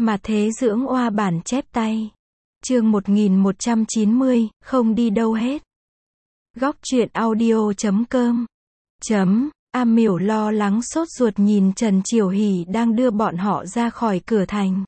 Mà thế dưỡng oa bản chép tay. Chương 1190, không đi đâu hết. Góc truyện audio.com. A Miểu lo lắng sốt ruột nhìn Trần Triều Hỷ đang đưa bọn họ ra khỏi cửa thành.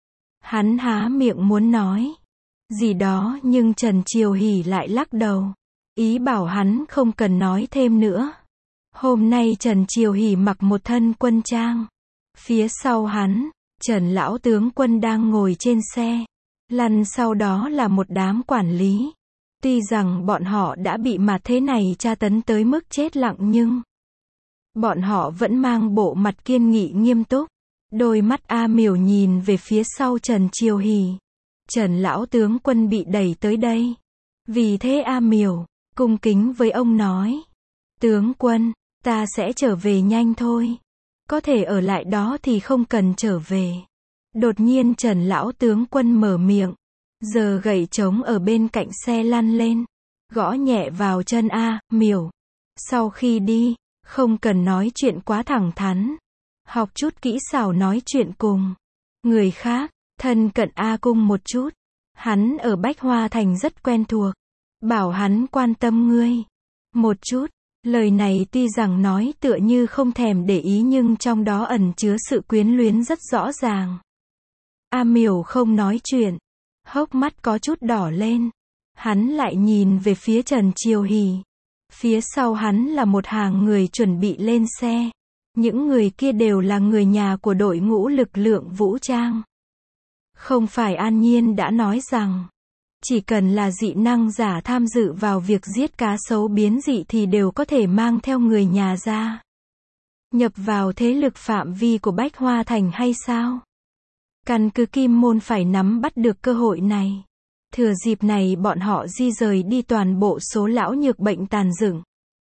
Hắn há miệng muốn nói gì đó nhưng Trần Triều Hỷ lại lắc đầu. Ý bảo hắn không cần nói thêm nữa. Hôm nay Trần Triều Hỷ mặc một thân quân trang. Phía sau hắn, Trần lão tướng quân đang ngồi trên xe. Lăn sau đó là một đám quản lý. Tuy rằng bọn họ đã bị mà thế này tra tấn tới mức chết lặng nhưng bọn họ vẫn mang bộ mặt kiên nghị nghiêm túc. Đôi mắt A Miểu nhìn về phía sau Trần Triều Hỷ. Trần lão tướng quân bị đẩy tới đây. Vì thế A Miểu cung kính với ông nói: Tướng quân, ta sẽ trở về nhanh thôi. Có thể ở lại đó thì không cần trở về. Đột nhiên Trần lão tướng quân mở miệng, giơ gậy trống ở bên cạnh xe lăn lên, gõ nhẹ vào chân A Miểu. Sau khi đi, không cần nói chuyện quá thẳng thắn. Học chút kỹ xảo nói chuyện cùng người khác, thân cận A Cung một chút. Hắn ở Bách Hoa Thành rất quen thuộc. Bảo hắn quan tâm ngươi một chút. Lời này tuy rằng nói tựa như không thèm để ý nhưng trong đó ẩn chứa sự quyến luyến rất rõ ràng. A Miểu không nói chuyện, hốc mắt có chút đỏ lên. Hắn lại nhìn về phía Trần Triều Hỷ. Phía sau hắn là một hàng người chuẩn bị lên xe. Những người kia đều là người nhà của đội ngũ lực lượng vũ trang. Không phải An Nhiên đã nói rằng chỉ cần là dị năng giả tham dự vào việc giết cá sấu biến dị thì đều có thể mang theo người nhà ra nhập vào thế lực phạm vi của Bách Hoa Thành hay sao? Căn cứ Kim Môn phải nắm bắt được cơ hội này. Thừa dịp này bọn họ di rời đi toàn bộ số lão nhược bệnh tàn dựng.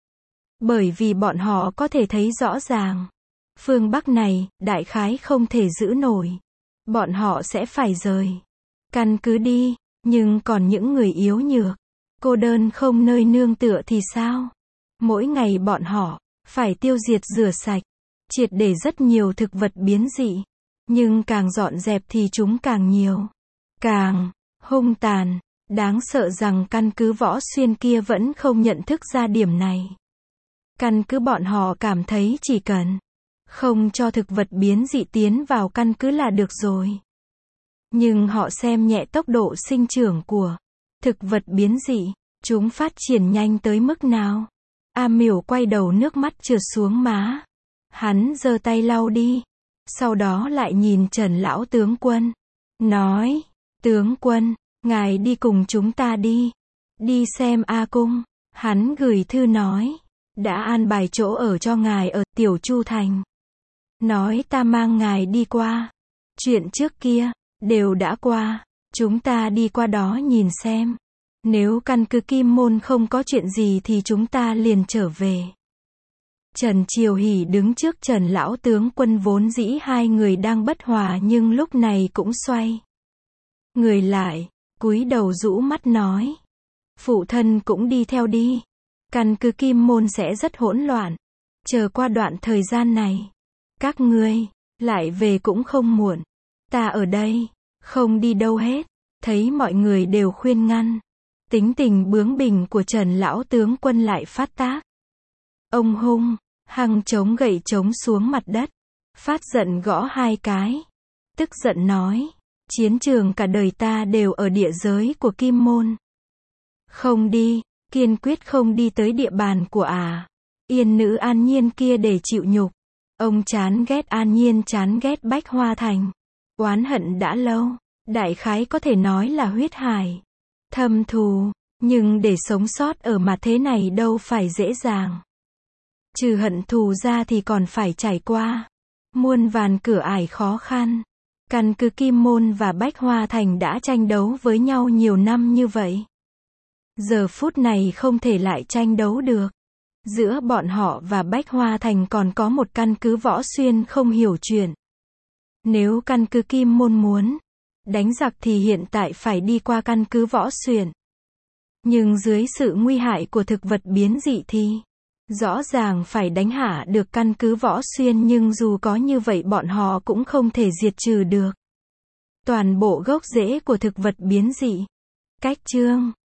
Bởi vì bọn họ có thể thấy rõ ràng, phương Bắc này, đại khái không thể giữ nổi. Bọn họ sẽ phải rời căn cứ đi. Nhưng còn những người yếu nhược, cô đơn không nơi nương tựa thì sao? Mỗi ngày bọn họ phải tiêu diệt rửa sạch, triệt để rất nhiều thực vật biến dị. Nhưng càng dọn dẹp thì chúng càng nhiều, càng hung tàn. Đáng sợ rằng căn cứ Võ Xuyên kia vẫn không nhận thức ra điểm này. Căn cứ bọn họ cảm thấy chỉ cần không cho thực vật biến dị tiến vào căn cứ là được rồi. Nhưng họ xem nhẹ tốc độ sinh trưởng của thực vật biến dị. Chúng phát triển nhanh tới mức nào? A Miểu quay đầu, nước mắt trượt xuống má. Hắn giơ tay lau đi. Sau đó lại nhìn Trần lão tướng quân. Nói: Tướng quân, ngài đi cùng chúng ta đi. Đi xem A Cung. Hắn gửi thư nói đã an bài chỗ ở cho ngài ở Tiểu Chu Thành. Nói ta mang ngài đi qua. Chuyện trước kia đều đã qua. Chúng ta đi qua đó nhìn xem. Nếu căn cứ Kim Môn không có chuyện gì thì chúng ta liền trở về. Trần Triều Hỷ đứng trước Trần lão tướng quân, vốn dĩ hai người đang bất hòa nhưng lúc này cũng xoay người lại, cúi đầu rũ mắt nói: Phụ thân cũng đi theo đi. Căn cứ Kim Môn sẽ rất hỗn loạn. Chờ qua đoạn thời gian này, các ngươi lại về cũng không muộn. Ta ở đây, không đi đâu hết. Thấy mọi người đều khuyên ngăn, tính tình bướng bỉnh của Trần lão tướng quân lại phát tác. Ông hung hăng chống gậy trống xuống mặt đất, phát giận gõ hai cái. Tức giận nói: Chiến trường cả đời ta đều ở địa giới của Kim Môn. Không đi, kiên quyết không đi tới địa bàn của Yên nữ An Nhiên kia để chịu nhục. Ông chán ghét An Nhiên, chán ghét Bách Hoa Thành. Oán hận đã lâu, đại khái có thể nói là huyết hải thâm thù. Nhưng để sống sót ở mà thế này đâu phải dễ dàng. Trừ hận thù ra thì còn phải trải qua muôn vàn cửa ải khó khăn. Căn cứ Kim Môn và Bách Hoa Thành đã tranh đấu với nhau nhiều năm như vậy. Giờ phút này không thể lại tranh đấu được. Giữa bọn họ và Bách Hoa Thành còn có một căn cứ Võ Xuyên không hiểu chuyện. Nếu căn cứ Kim Môn muốn đánh giặc thì hiện tại phải đi qua căn cứ Võ Xuyên. Nhưng dưới sự nguy hại của thực vật biến dị thì rõ ràng phải đánh hạ được căn cứ Võ Xuyên, nhưng dù có như vậy bọn họ cũng không thể diệt trừ được. Toàn bộ gốc rễ của thực vật biến dị. Cách chương